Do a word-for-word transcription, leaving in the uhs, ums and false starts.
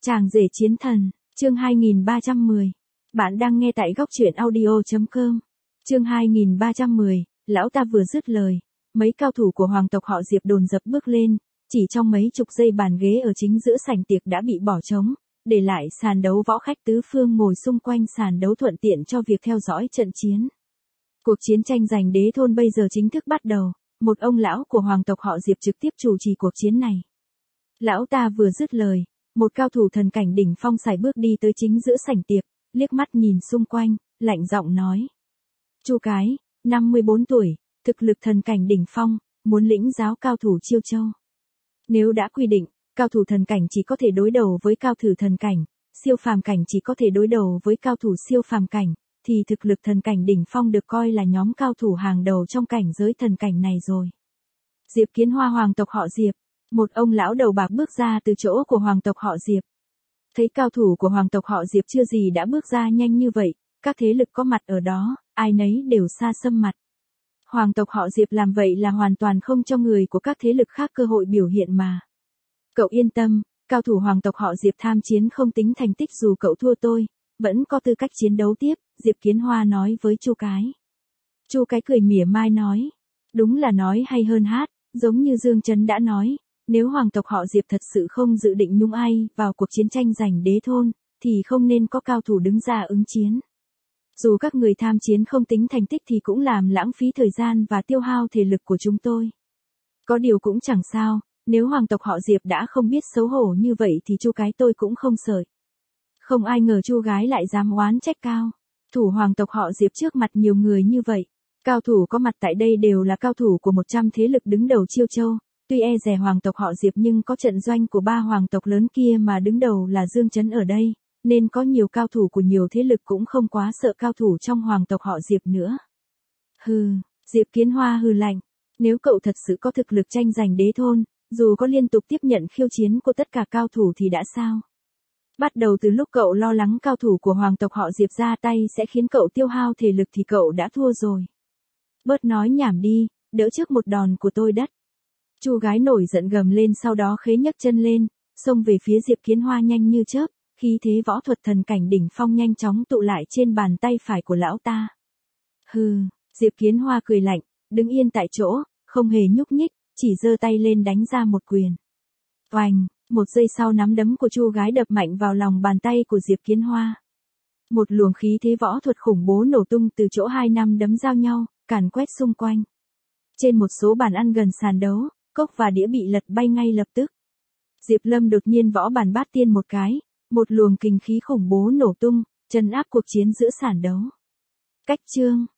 Chàng rể chiến thần, chương hai nghìn ba trăm mười. Bạn đang nghe tại góc truyện audio chấm com. Chương hai nghìn ba trăm mười, lão ta vừa dứt lời, mấy cao thủ của hoàng tộc họ Diệp đồn dập bước lên, chỉ trong mấy chục giây bàn ghế ở chính giữa sảnh tiệc đã bị bỏ trống, để lại sàn đấu võ khách tứ phương ngồi xung quanh sàn đấu thuận tiện cho việc theo dõi trận chiến. Cuộc chiến tranh giành đế thôn bây giờ chính thức bắt đầu, một ông lão của hoàng tộc họ Diệp trực tiếp chủ trì cuộc chiến này. Lão ta vừa dứt lời, một cao thủ thần cảnh đỉnh phong sải bước đi tới chính giữa sảnh tiệc, liếc mắt nhìn xung quanh, lạnh giọng nói. Chu Cái, năm mươi bốn tuổi, thực lực thần cảnh đỉnh phong, muốn lĩnh giáo cao thủ Chiêu Châu. Nếu đã quy định, cao thủ thần cảnh chỉ có thể đối đầu với cao thủ thần cảnh, siêu phàm cảnh chỉ có thể đối đầu với cao thủ siêu phàm cảnh, thì thực lực thần cảnh đỉnh phong được coi là nhóm cao thủ hàng đầu trong cảnh giới thần cảnh này rồi. Diệp Kiến Hoa hoàng tộc họ Diệp, một ông lão đầu bạc bước ra từ chỗ của hoàng tộc họ Diệp. Thấy cao thủ của hoàng tộc họ Diệp chưa gì đã bước ra nhanh như vậy, các thế lực có mặt ở đó, ai nấy đều xa xăm mặt. Hoàng tộc họ Diệp làm vậy là hoàn toàn không cho người của các thế lực khác cơ hội biểu hiện mà. Cậu yên tâm, cao thủ hoàng tộc họ Diệp tham chiến không tính thành tích, dù cậu thua tôi, vẫn có tư cách chiến đấu tiếp, Diệp Kiến Hoa nói với Chu Cái. Chu Cái cười mỉa mai nói, đúng là nói hay hơn hát, giống như Dương Chấn đã nói, nếu hoàng tộc họ Diệp thật sự không dự định nhúng ai vào cuộc chiến tranh giành đế thôn, thì không nên có cao thủ đứng ra ứng chiến. Dù các người tham chiến không tính thành tích thì cũng làm lãng phí thời gian và tiêu hao thể lực của chúng tôi. Có điều cũng chẳng sao, nếu hoàng tộc họ Diệp đã không biết xấu hổ như vậy thì Chu Cái tôi cũng không sợ. Không ai ngờ Chu Gái lại dám oán trách cao thủ hoàng tộc họ Diệp trước mặt nhiều người như vậy. Cao thủ có mặt tại đây đều là cao thủ của một trăm thế lực đứng đầu Chiêu Châu. Tuy e dè hoàng tộc họ Diệp nhưng có trận doanh của ba hoàng tộc lớn kia mà đứng đầu là Dương Chấn ở đây, nên có nhiều cao thủ của nhiều thế lực cũng không quá sợ cao thủ trong hoàng tộc họ Diệp nữa. Hừ, Diệp Kiến Hoa hừ lạnh, nếu cậu thật sự có thực lực tranh giành đế thôn, dù có liên tục tiếp nhận khiêu chiến của tất cả cao thủ thì đã sao? Bắt đầu từ lúc cậu lo lắng cao thủ của hoàng tộc họ Diệp ra tay sẽ khiến cậu tiêu hao thể lực thì cậu đã thua rồi. Bớt nói nhảm đi, đỡ trước một đòn của tôi đất. Chu Gái nổi giận gầm lên, sau đó khế nhấc chân lên, xông về phía Diệp Kiến Hoa nhanh như chớp, khí thế võ thuật thần cảnh đỉnh phong nhanh chóng tụ lại trên bàn tay phải của lão ta. Hừ, Diệp Kiến Hoa cười lạnh, đứng yên tại chỗ, không hề nhúc nhích, chỉ giơ tay lên đánh ra một quyền. Oành, một giây sau nắm đấm của Chu Gái đập mạnh vào lòng bàn tay của Diệp Kiến Hoa. Một luồng khí thế võ thuật khủng bố nổ tung từ chỗ hai năm đấm giao nhau, càn quét xung quanh. Trên một số bàn ăn gần sàn đấu, cốc và đĩa bị lật bay ngay lập tức. Diệp Lâm đột nhiên võ bàn bát tiên một cái, một luồng kình khí khủng bố nổ tung, trấn áp cuộc chiến giữa sàn đấu. Cách chương